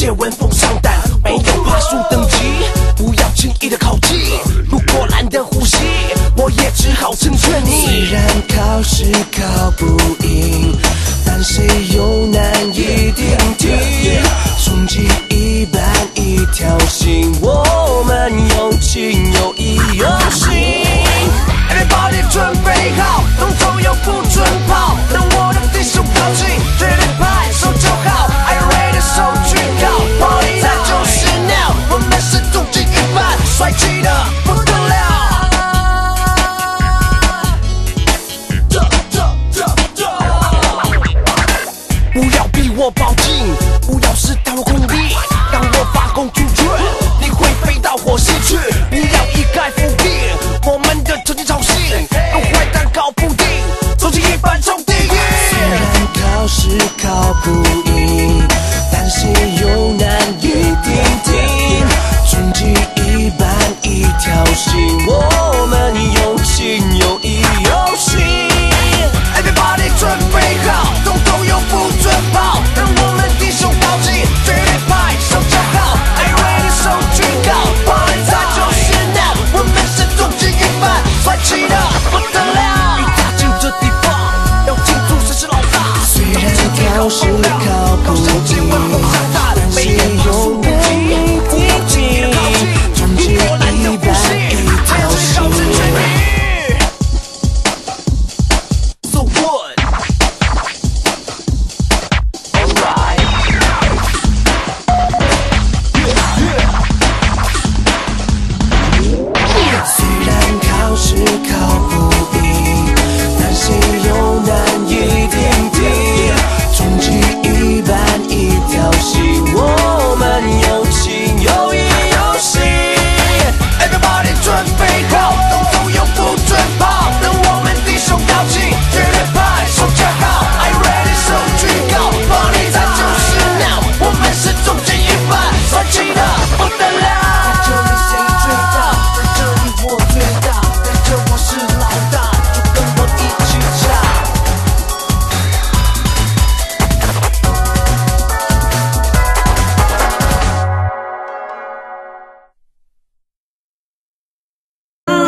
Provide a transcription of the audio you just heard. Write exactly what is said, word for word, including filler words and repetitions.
界闻风丧胆，没有爬树等级，不要轻易的靠近。如果懒得呼吸，我也只好成全你。 虽然考试考不赢，但谁又难以顶替？冲击一般一条心，我们有情有义有信。 Everybody 准备好，动作又不准跑，当我的敌手靠近，绝对拍手就好。Are you ready？ 手举高 ，Party 它就是 now， 我们是突击一般，帅气的不得了。不要逼我抱紧，不要试探我功力，当我发功出去，你会飞到火星去。不要一概否定我们的成绩操性，跟坏蛋搞不定，走进一般中地狱。 虽然考试考不